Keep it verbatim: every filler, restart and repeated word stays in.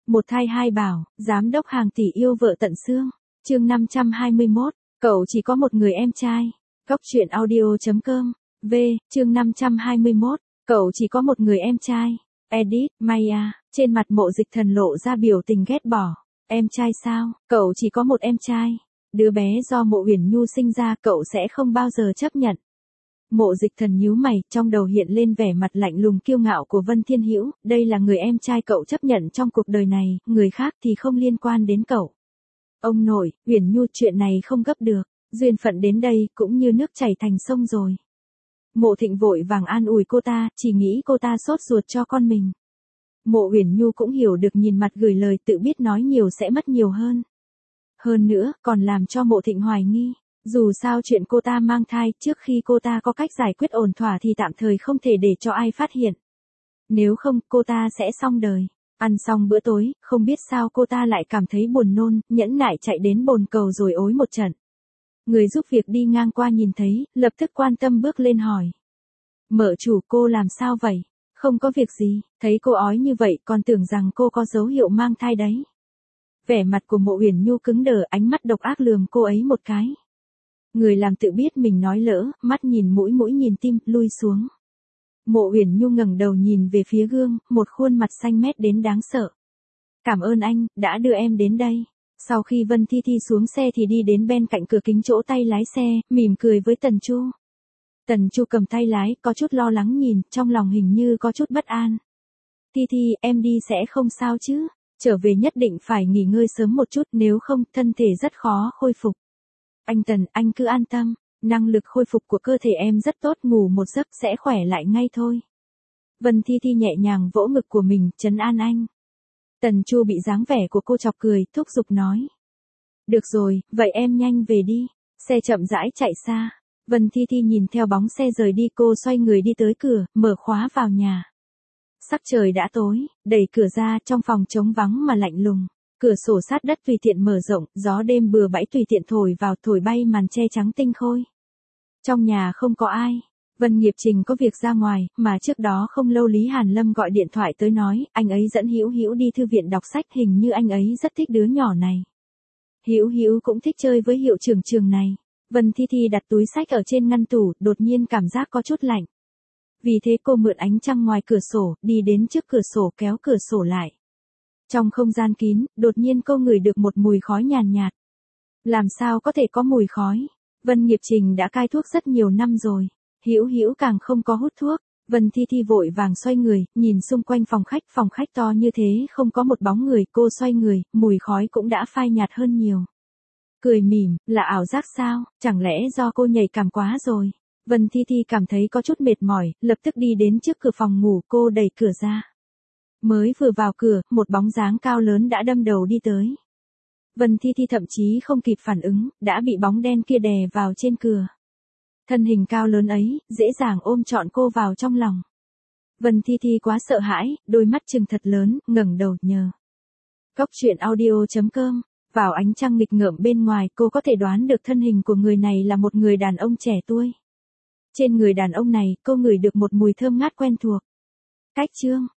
Một thai hai bảo, giám đốc hàng tỷ yêu vợ tận xương. Chương năm trăm hai mươi mốt, cậu chỉ có một người em trai. Cốc truyện audio chấm com. V, chương năm trăm hai mươi mốt, cậu chỉ có một người em trai. Edit, Maya, trên mặt Mộ Dịch Thần lộ ra biểu tình ghét bỏ. Em trai sao, cậu chỉ có một em trai. Đứa bé do Mộ Uyển Nhu sinh ra cậu sẽ không bao giờ chấp nhận. Mộ Dịch Thần nhíu mày, trong đầu hiện lên vẻ mặt lạnh lùng kiêu ngạo của Vân Thiên Hữu, đây là người em trai cậu chấp nhận trong cuộc đời này, người khác thì không liên quan đến cậu. Ông nội, Uyển Nhu, chuyện này không gấp được, duyên phận đến đây cũng như nước chảy thành sông rồi. Mộ Thịnh vội vàng an ủi cô ta, chỉ nghĩ cô ta sốt ruột cho con mình. Mộ Uyển Nhu cũng hiểu được, nhìn mặt gửi lời, tự biết nói nhiều sẽ mất nhiều hơn. Hơn nữa, còn làm cho Mộ Thịnh hoài nghi. Dù sao chuyện cô ta mang thai, trước khi cô ta có cách giải quyết ổn thỏa thì tạm thời không thể để cho ai phát hiện. Nếu không, cô ta sẽ xong đời. Ăn xong bữa tối, không biết sao cô ta lại cảm thấy buồn nôn, nhẫn nại chạy đến bồn cầu rồi ối một trận. Người giúp việc đi ngang qua nhìn thấy, lập tức quan tâm bước lên hỏi. Mợ chủ, cô làm sao vậy? Không có việc gì, thấy cô ói như vậy còn tưởng rằng cô có dấu hiệu mang thai đấy. Vẻ mặt của Mộ Uyển Nhu cứng đờ, ánh mắt độc ác lườm cô ấy một cái. Người làm tự biết mình nói lỡ, mắt nhìn mũi mũi nhìn tim, lui xuống. Mộ Uyển Nhu ngẩng đầu nhìn về phía gương, một khuôn mặt xanh mét đến đáng sợ. Cảm ơn anh, đã đưa em đến đây. Sau khi Vân Thi Thi xuống xe thì đi đến bên cạnh cửa kính chỗ tay lái xe, mỉm cười với Tần Chu. Tần Chu cầm tay lái, có chút lo lắng nhìn, trong lòng hình như có chút bất an. Thi Thi, em đi sẽ không sao chứ? Trở về nhất định phải nghỉ ngơi sớm một chút, nếu không, thân thể rất khó khôi phục. Anh Tần, anh cứ an tâm, năng lực khôi phục của cơ thể em rất tốt, ngủ một giấc sẽ khỏe lại ngay thôi. Vân Thi Thi nhẹ nhàng vỗ ngực của mình, trấn an anh. Tần Chu bị dáng vẻ của cô chọc cười, thúc giục nói. Được rồi, vậy em nhanh về đi. Xe chậm rãi chạy xa. Vân Thi Thi nhìn theo bóng xe rời đi, cô xoay người đi tới cửa, mở khóa vào nhà. Sắc trời đã tối, đẩy cửa ra, trong phòng trống vắng mà lạnh lùng. Cửa sổ sát đất tùy tiện mở rộng, gió đêm bừa bãi tùy tiện thổi vào, thổi bay màn che trắng tinh khôi. Trong nhà không có ai. Vân Nghiệp Trình có việc ra ngoài, mà trước đó không lâu Lý Hàn Lâm gọi điện thoại tới nói, anh ấy dẫn Hữu Hữu đi thư viện đọc sách, hình như anh ấy rất thích đứa nhỏ này. Hữu Hữu cũng thích chơi với hiệu trưởng trường này. Vân Thi Thi đặt túi sách ở trên ngăn tủ, đột nhiên cảm giác có chút lạnh. Vì thế cô mượn ánh trăng ngoài cửa sổ, đi đến trước cửa sổ kéo cửa sổ lại. Trong không gian kín, đột nhiên cô ngửi được một mùi khói nhàn nhạt. Làm sao có thể có mùi khói? Vân Nghiệp Trình đã cai thuốc rất nhiều năm rồi. Hữu Hữu càng không có hút thuốc. Vân Thi Thi vội vàng xoay người, nhìn xung quanh phòng khách, phòng khách to như thế không có một bóng người, cô xoay người, mùi khói cũng đã phai nhạt hơn nhiều. Cười mỉm, là ảo giác sao, chẳng lẽ do cô nhạy cảm quá rồi? Vân Thi Thi cảm thấy có chút mệt mỏi, lập tức đi đến trước cửa phòng ngủ, cô đẩy cửa ra. Mới vừa vào cửa, một bóng dáng cao lớn đã đâm đầu đi tới. Vân Thi Thi thậm chí không kịp phản ứng, đã bị bóng đen kia đè vào trên cửa. Thân hình cao lớn ấy, dễ dàng ôm trọn cô vào trong lòng. Vân Thi Thi quá sợ hãi, đôi mắt trừng thật lớn, ngẩng đầu nhờ. Cốc truyện audio chấm com. Vào ánh trăng nghịch ngợm bên ngoài, cô có thể đoán được thân hình của người này là một người đàn ông trẻ tuổi. Trên người đàn ông này, cô ngửi được một mùi thơm ngát quen thuộc. Cách chương.